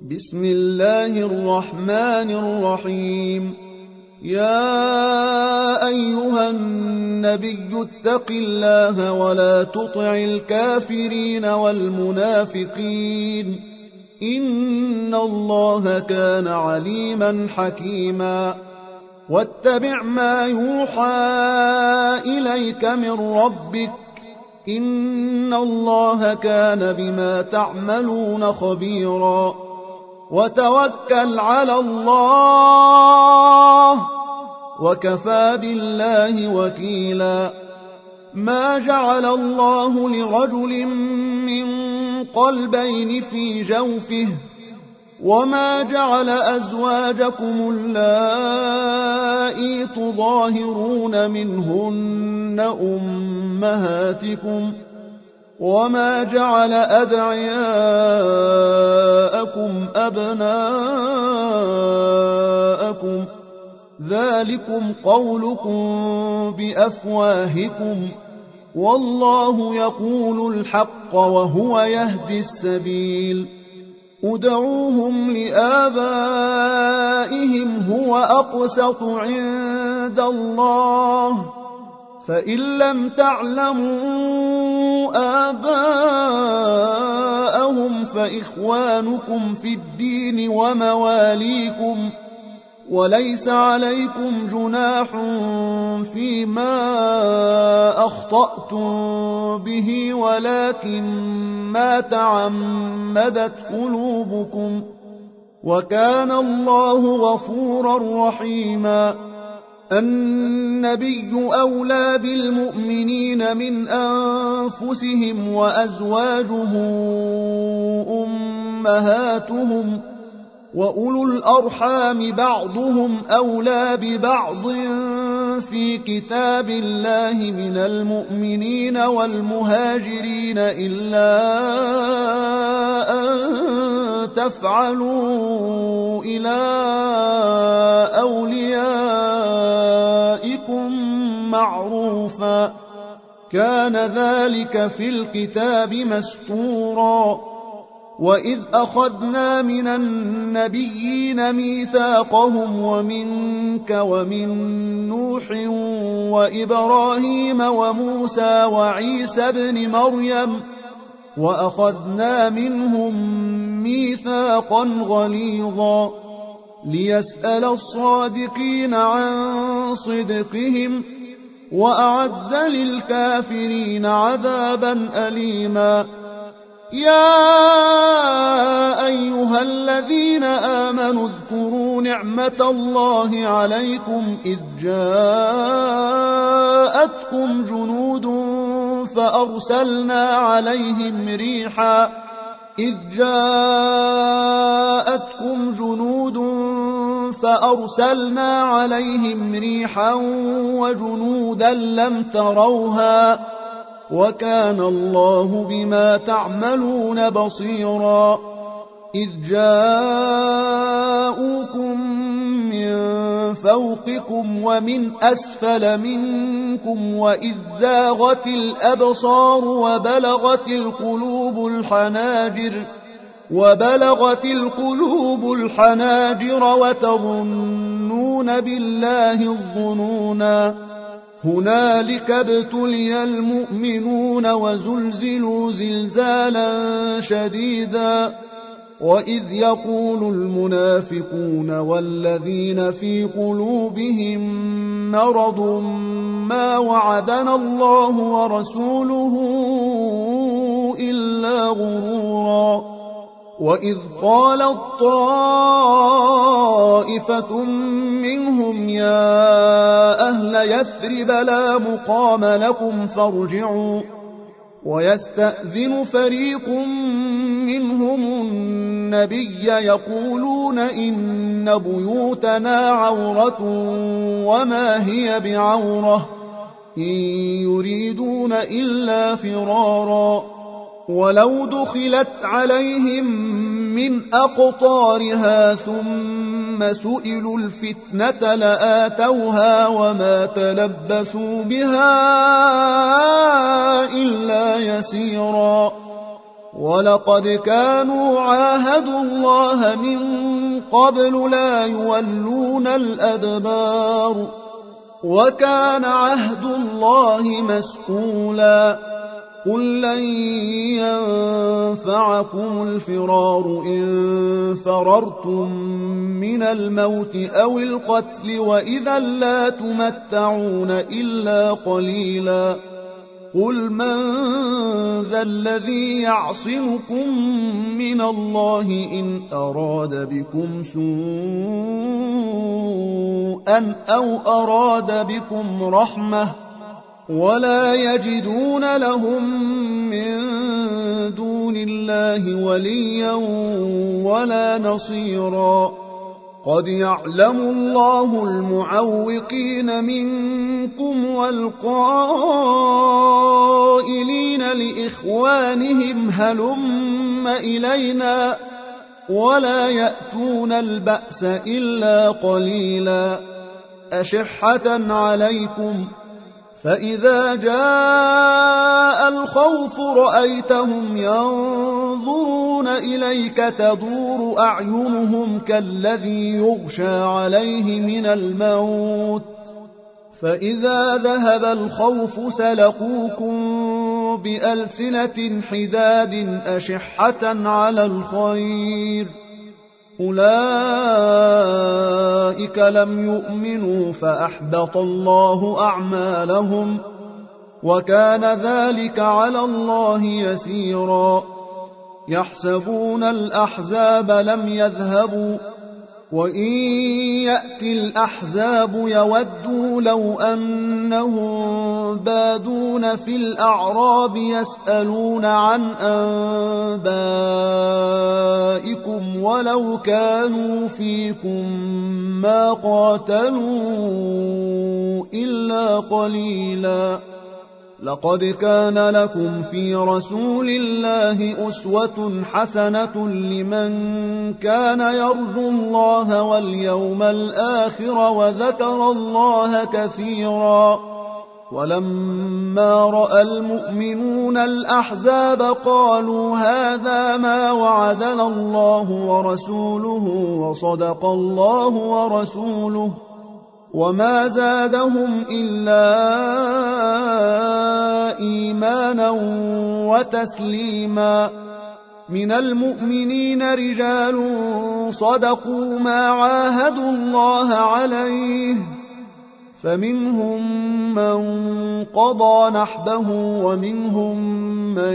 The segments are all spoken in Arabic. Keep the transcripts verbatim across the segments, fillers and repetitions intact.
بسم الله الرحمن الرحيم. يا أيها النبي اتق الله ولا تطع الكافرين والمنافقين إن الله كان عليما حكيما. واتبع ما يوحى إليك من ربك إن الله كان بما تعملون خبيرا. وتوكل على الله وكفى بالله وكيلا. ما جعل الله لرجل من قلبين في جوفه وما جعل أزواجكم اللائي تظاهرون منهن أمهاتكم وما جعل أدعياءكم أبناءكم ذلكم قولكم بأفواهكم والله يقول الحق وهو يهدي السبيل. ادعوهم لآبائهم هو أقسط عند الله فإن لم تعلموا آباءهم فإخوانكم في الدين ومواليكم وليس عليكم جناح فيما أخطأتم به ولكن ما تعمدت قلوبكم وكان الله غفورا رحيما. النبي أولى بالمؤمنين من أنفسهم وأزواجه أمهاتهم وأولو الأرحام بعضهم أولى ببعض في كتاب الله من المؤمنين والمهاجرين إلا أن تفعلوا إلى أوليائكم معروفا كان ذلك في الكتاب مسطورا. وإذ أخذنا من النبيين ميثاقهم ومنك ومن نوح وإبراهيم وموسى وعيسى ابن مريم وأخذنا منهم ميثاقا غليظا ليسأل الصادقين عن صدقهم وأعد للكافرين عذابا أليما. يا أيها الذين آمنوا اذكروا نعمة الله عليكم إذ جاءتكم جنود فأرسلنا عليهم ريحا إذ جاءتكم جنود فأرسلنا عليهم ريحا وجنودا لم تروها وكان الله بما تعملون بصيرا. إذ جاءوكم من فوقكم ومن أسفل منكم وإذ زاغت الأبصار وبلغت القلوب الحناجر وبلغت القلوب الحناجر وتظنون بالله الظنونا هنالك ابتلي المؤمنون وزلزلوا زلزالا شديدا. وإذ يقول المنافقون والذين في قلوبهم مرض ما وعدنا الله ورسوله إلا غرورا. وإذ قالت طائفة منهم يا أهل يثرب لا مقام لكم فارجعوا ويستأذن فريق منهم النبي يقولون إن بيوتنا عورة وما هي بعورة إن يريدون إلا فرارا ولو دخلت عليهم من أقطارها ثم سئلوا الفتنة لآتوها وما تلبثوا بها إلا يسيرا ولقد كانوا عاهدوا الله من قبل لا يولون الأدبار وكان عهد الله مسئولا قل لن ينفعكم الفرار إن فررتم من الموت أو القتل وإذا لا تمتعون إلا قليلا قل من ذا الذي يعصمكم من الله إن أراد بكم سوءا أو أراد بكم رحمة ولا يجدون لهم من دون الله وليا ولا نصيرا قد يعلم الله المعوقين منكم والقائلين لإخوانهم هلم إلينا ولا يأتون البأس إلا قليلا أشحة عليكم فإذا جاء الخوف رأيتهم ينظرون إليك تدور أعينهم كالذي يغشى عليه من الموت فإذا ذهب الخوف سلقوكم بألسنة حداد أشحة على الخير أولئك لم يؤمنوا فأحبط الله أعمالهم وكان ذلك على الله يسيرا يحسبون الأحزاب لم يذهبوا وإن يأتي الأحزاب يودوا لو أنهم بادون في الأعراب يسألون عن أنبائكم ولو كانوا فيكم ما قاتلوا إلا قليلا لقد كان لكم في رسول الله أسوة حسنة لمن كان يرجو الله واليوم الآخر وذكر الله كثيرا ولما رأى المؤمنون الأحزاب قالوا هذا ما وعدنا الله ورسوله وصدق الله ورسوله وما زادهم إلا إيمانا وتسليما من المؤمنين رجال صدقوا ما عاهدوا الله عليه فمنهم من قضى نحبه ومنهم من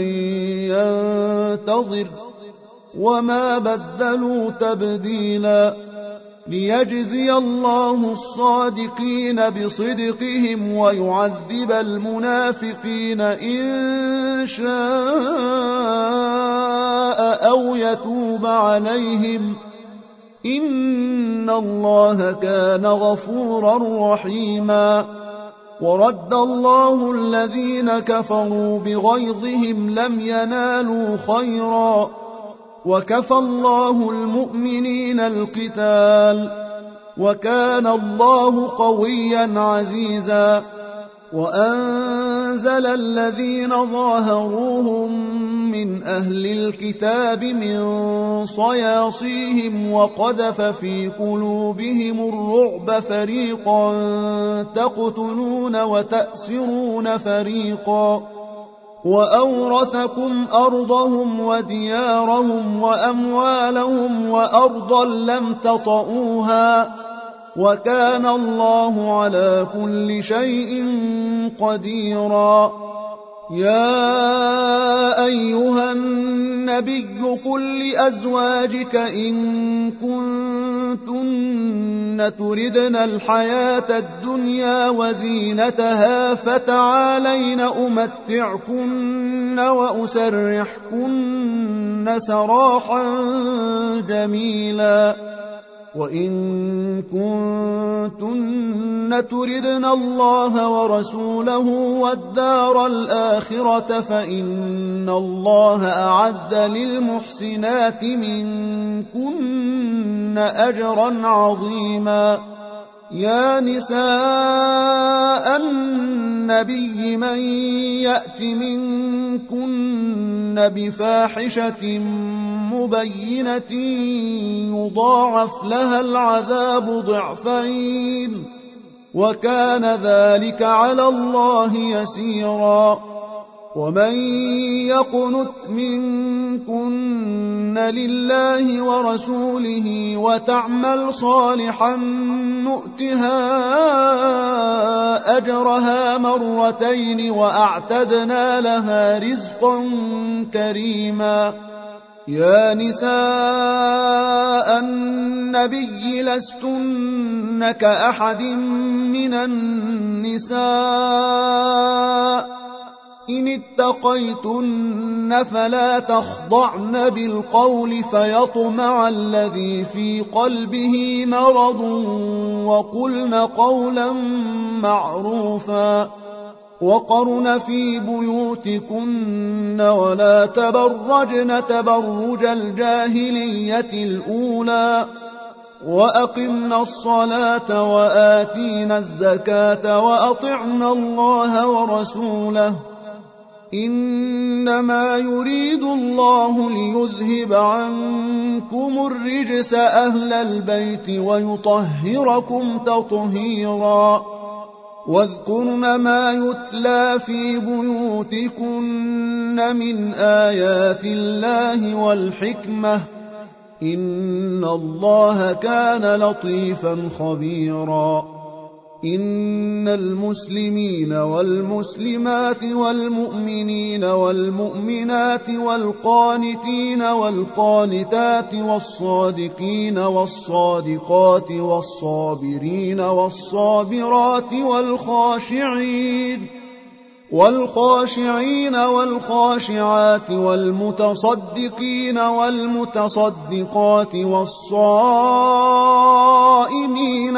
ينتظر وما بدلوا تبديلا ليجزي الله الصادقين بصدقهم ويعذب المنافقين إن شاء أو يتوب عليهم إن الله كان غفورا رحيما ورد الله الذين كفروا بغيظهم لم ينالوا خيرا وكفى الله المؤمنين القتال وكان الله قويا عزيزا وأنزل الذين ظاهروهم من أهل الكتاب من صياصيهم وقذف في قلوبهم الرعب فريقا تقتلون وتأسرون فريقا وأورثكم أرضهم وديارهم وأموالهم وأرضا لم تطئوها وكان الله على كل شيء قديرا يا أيها النبي قل لأزواجك إن كنتن تردن الحياة الدنيا وزينتها فتعالين أمتعكن وأسرحكن سراحا جميلا وإن كنتن تردن الله ورسوله والدار الآخرة فإن الله أعد للمحسنات منكن أجرا عظيما يا نساء النبي من يأت منكن بفاحشة مبينة يضاعف لها العذاب ضعفين وكان ذلك على الله يسيرا ومن يقنت منكن لله ورسوله وتعمل صالحا نؤتها أجرها مرتين وأعتدنا لها رزقا كريما يا نساء النبي لستن كأحد من النساء إن اتقيتن فلا تخضعن بالقول فيطمع الذي في قلبه مرض وقلن قولا معروفا وقرن في بيوتكن ولا تبرجن تبرج الجاهلية الأولى وأقمنا الصلاة وآتينا الزكاة وأطعنا الله ورسوله إنما يريد الله ليذهب عنكم الرجس أهل البيت ويطهركم تطهيرا واذكرن ما يتلى في بيوتكن من آيات الله والحكمة إن الله كان لطيفا خبيرا إن المسلمين والمسلمات والمؤمنين والمؤمنات والقانتين والقانتات والصادقين والصادقات والصابرين والصابرات والخاشعين والخاشعين والخاشعات والمتصدقين والمتصدقات والصائمين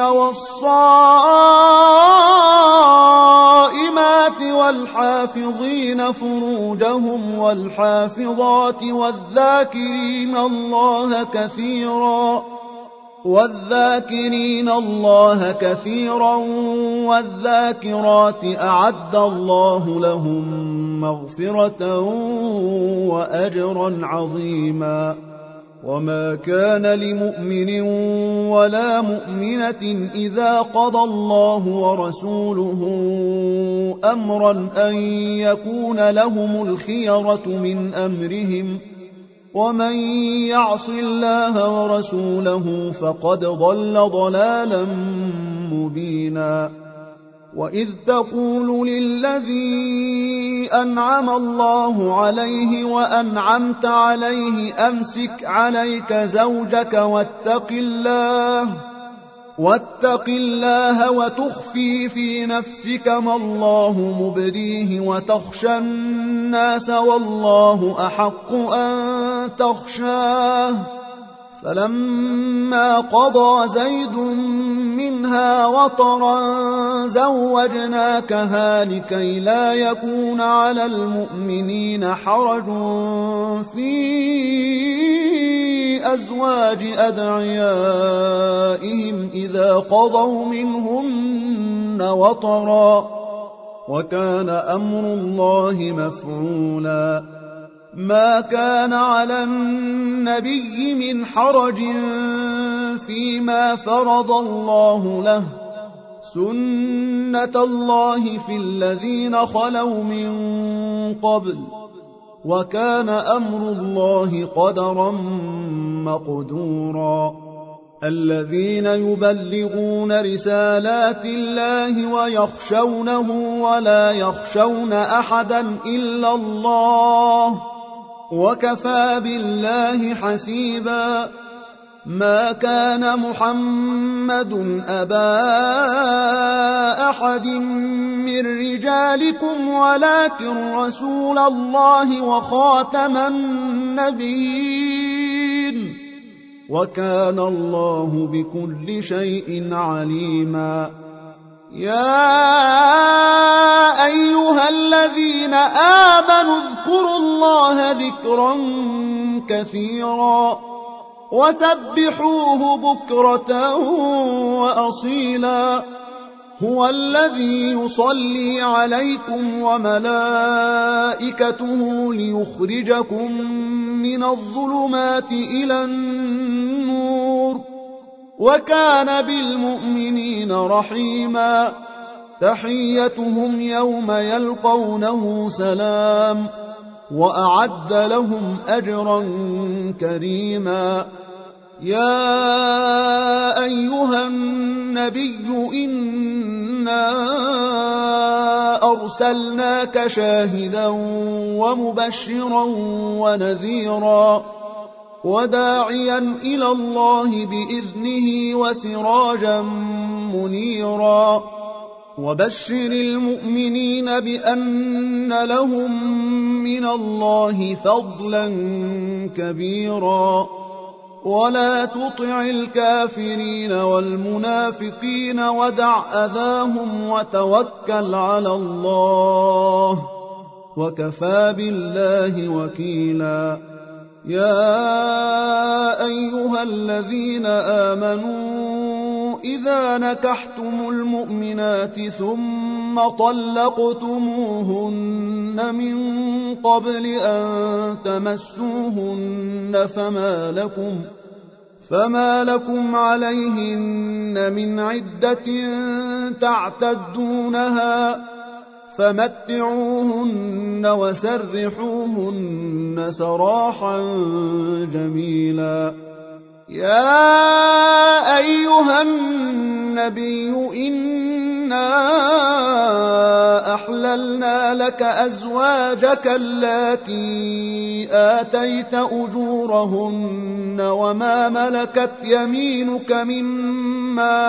والصائمات والحافظين فروجهم والحافظات والذاكرين الله كثيرا والذاكرين الله كثيرا والذاكرات أعد الله لهم مغفرة وأجرا عظيما وما كان لمؤمن ولا مؤمنة إذا قضى الله ورسوله أمرا أن يكون لهم الخيرة من أمرهم ومن يعص الله ورسوله فقد ضل ضلالا مبينا وإذ تقول للذي أنعم الله عليه وأنعمت عليه أمسك عليك زوجك واتق الله واتق الله وتخفي في نفسك ما الله مبديه وتخشى الناس والله أحق أن تخشاه فلما قضى زيد منها وطرا زوجناكها لكي لا يكون على المؤمنين حرج في أزواج أدعيائهم إذا قضوا منهن وطرا وكان أمر الله مفعولا ما كان على النبي من حرج فيما فرض الله له سنة الله في الذين خلوا من قبل وكان أمر الله قدرا مقدورا الذين يبلغون رسالات الله ويخشونه ولا يخشون أحدا إلا الله وكفى بالله حسيبا ما كان محمد أبا أحد من رجالكم ولكن رسول الله وخاتم النبيين وكان الله بكل شيء عليما يا أيها الذين آمنوا اذكروا الله ذكرا كثيرا وسبحوه بكرة وأصيلا هو الذي يصلي عليكم وملائكته ليخرجكم من الظلمات إلى النور وكان بالمؤمنين رحيما تحيتهم يوم يلقونه سلام وأعد لهم أجرا كريما يا أيها النبي إنا أرسلناك شاهدا ومبشرا ونذيرا وداعيا إلى الله بإذنه وسراجا منيرا وبشر المؤمنين بأن لهم من الله فضلا كبيرا ولا تطع الكافرين والمنافقين ودع أذاهم وتوكل على الله وكفى بالله وكيلا يا أيها الذين آمنوا إذا نكحتم المؤمنات ثم طلقتموهن من قبل أن تمسوهن فما لكم فما لكم عليهن من عدة تعتدونها فمتعوهن وسرحوهن سراحا جميلا يا أيها النبي إنا أحللنا لك أزواجك اللاتي آتيت أجورهن وما ملكت يمينك مما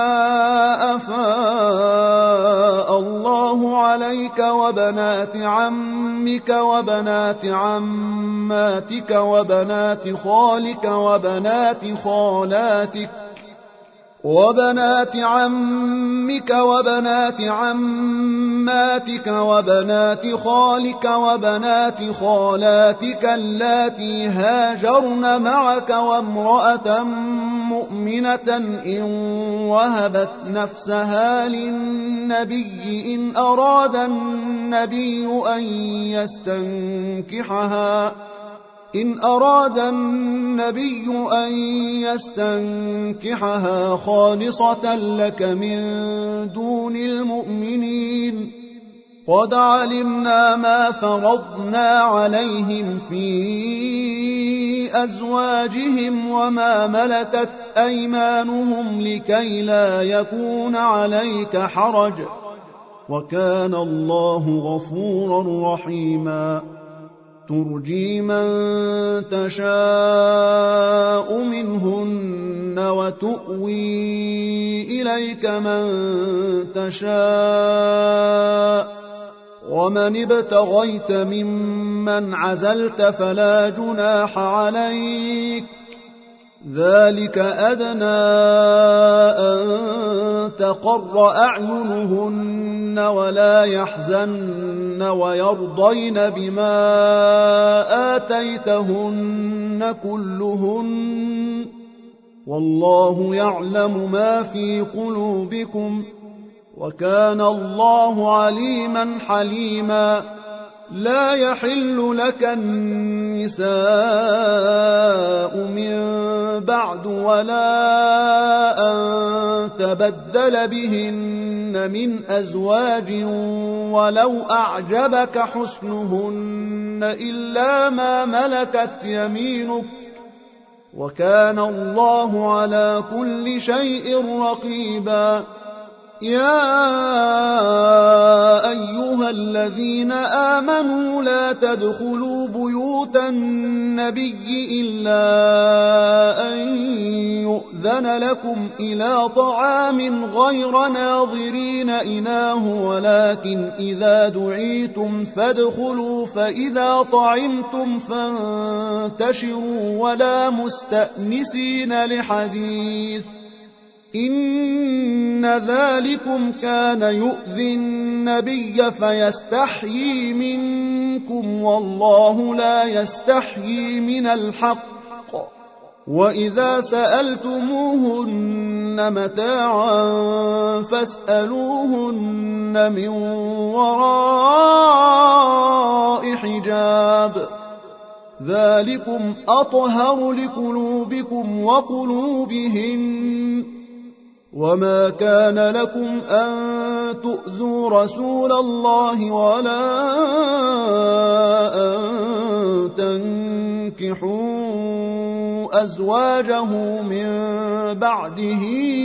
أفاء الله عليك وبنات عمك وبنات عماتك وبنات خالك وبنات خالاتك وبنات عمك وبنات عماتك وبنات خالك وبنات خالاتك اللاتي هاجرن معك وامرأة مؤمنة إن وهبت نفسها للنبي إن أراد النبي أن يستنكحها إن أراد النبي أن يستنكحها خالصة لك من دون المؤمنين قد علمنا ما فرضنا عليهم في أزواجهم وما ملكت أيمانهم لكي لا يكون عليك حرج وكان الله غفورا رحيما ترجي من تشاء منهن وتؤوي إليك من تشاء ومن ابتغيت ممن عزلت فلا جناح عليك ذلك أدنى أن تقر أعينهن ولا يحزن ويرضين بما آتيتهن كلهن والله يعلم ما في قلوبكم وكان الله عليما حليما لا يحل لك النساء من بعد ولا أن تبدل بهن من أزواج ولو أعجبك حسنهن إلا ما ملكت يمينك وكان الله على كل شيء رقيبا يا أيها الذين آمنوا لا تدخلوا بيوت النبي إلا أن يؤذن لكم إلى طعام غير ناظرين إناه ولكن إذا دعيتم فادخلوا فإذا طعمتم فانتشروا ولا مستأنسين لحديث إن ذلكم كان يؤذي النبي فيستحيي منكم والله لا يستحيي من الحق وإذا سألتموهن متاعا فاسألوهن من وراء حجاب ذلكم أطهر لقلوبكم وقلوبهن وما كان لكم أن تؤذوا رسول الله ولا أن تنكحوا أزواجه من بعده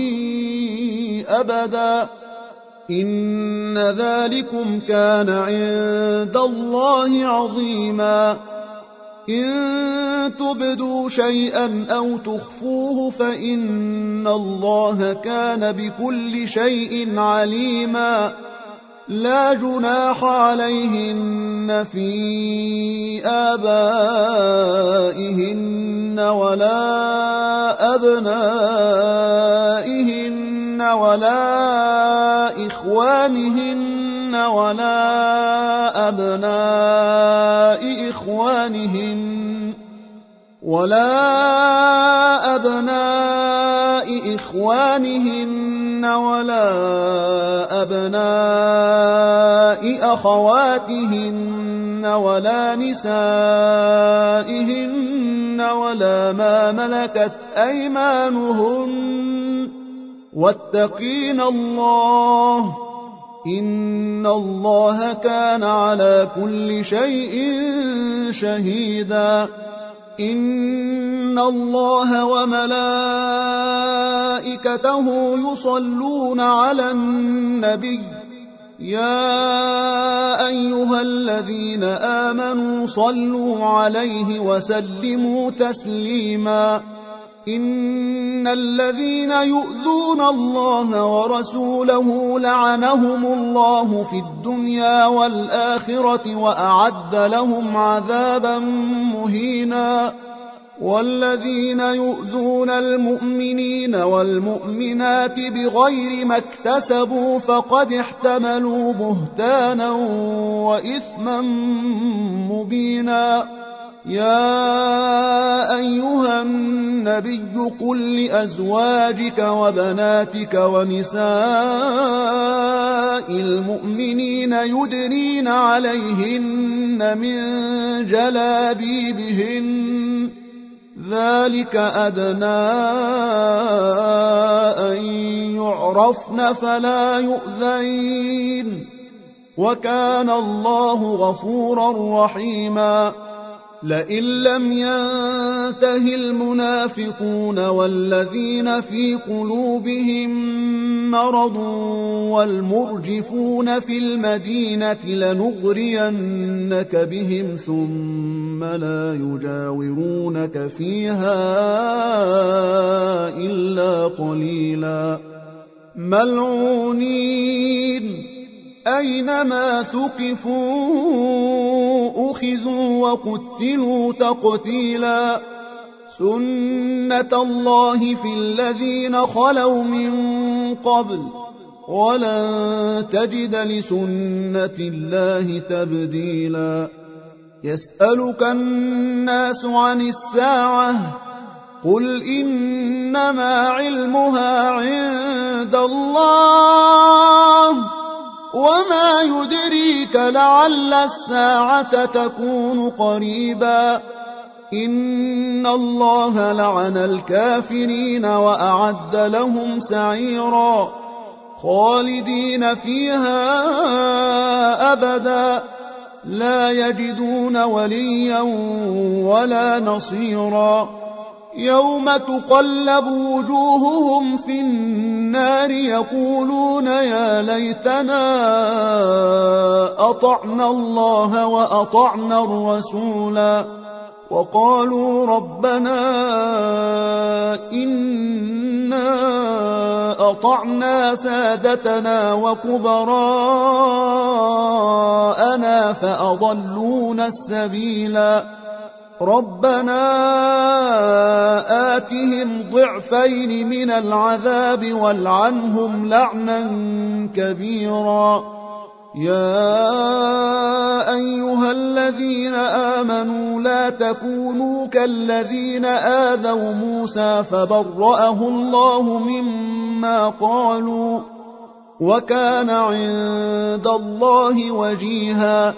أبدا إن ذلكم كان عند الله عظيما إن تبدوا شيئا أو تخفوه فإن الله كان بكل شيء عليما لا جناح عليهن في آبائهن ولا أبنائهن ولا إخوانهن ولا أبناء إخوانهن ولا أبناء إخوانهن ولا أبناء أخواتهن ولا نسائهن ولا ما ملكت أيمانهن واتقين الله إن الله كان على كل شيء شهيدا إن الله وملائكته يصلون على النبي يا أيها الذين آمنوا صلوا عليه وسلموا تسليما إن الذين يؤذون الله ورسوله لعنهم الله في الدنيا والآخرة وأعد لهم عذابا مهينا والذين يؤذون المؤمنين والمؤمنات بغير ما اكتسبوا فقد احتملوا بهتانا وإثما مبينا يا أيها النبي قل لأزواجك وبناتك ونساء المؤمنين يدنين عليهن من جلابيبهن ذلك أدنى أن يعرفن فلا يؤذين وكان الله غفورا رحيما لئن لم ينته المنافقون والذين في قلوبهم مرض والمرجفون في المدينة لنغرينك بهم ثم لا يجاورونك فيها إلا قليلا ملعونين أينما ثقفوا أخذوا وقتلوا تقتيلا سنة الله في الذين خلوا من قبل ولن تجد لسنة الله تبديلا يسألك الناس عن الساعة قل إنما علمها عند الله وما يدريك لعل الساعة تكون قريبا إن الله لعن الكافرين وأعد لهم سعيرا خالدين فيها أبدا لا يجدون وليا ولا نصيرا يوم تقلب وجوههم في النار يقولون يا ليتنا أطعنا الله وأطعنا الرسولا وقالوا ربنا إنا أطعنا سادتنا وكبراءنا فأضلونا السبيلا ربنا آتهم ضعفين من العذاب والعنهم لعنا كبيرا يا أيها الذين آمنوا لا تكونوا كالذين آذوا موسى فبرأه الله مما قالوا وكان عند الله وجيها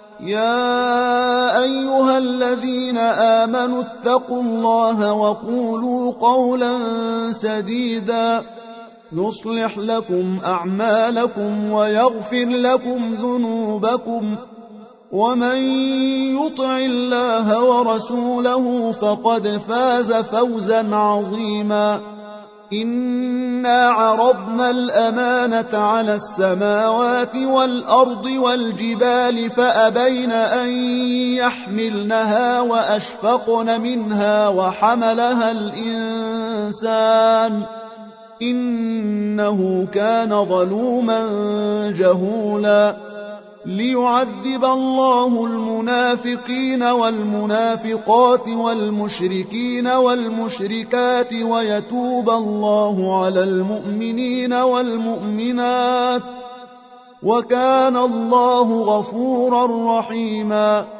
يا أيها الذين آمنوا اتقوا الله وقولوا قولا سديدا يصلح لكم أعمالكم ويغفر لكم ذنوبكم ومن يطع الله ورسوله فقد فاز فوزا عظيما إنا عرضنا الأمانة على السماوات والأرض والجبال فأبين أن يحملنها وأشفقن منها وحملها الإنسان إنه كان ظلوما جهولا ليعذب الله المنافقين والمنافقات والمشركين والمشركات ويتوب الله على المؤمنين والمؤمنات وكان الله غفورا رحيما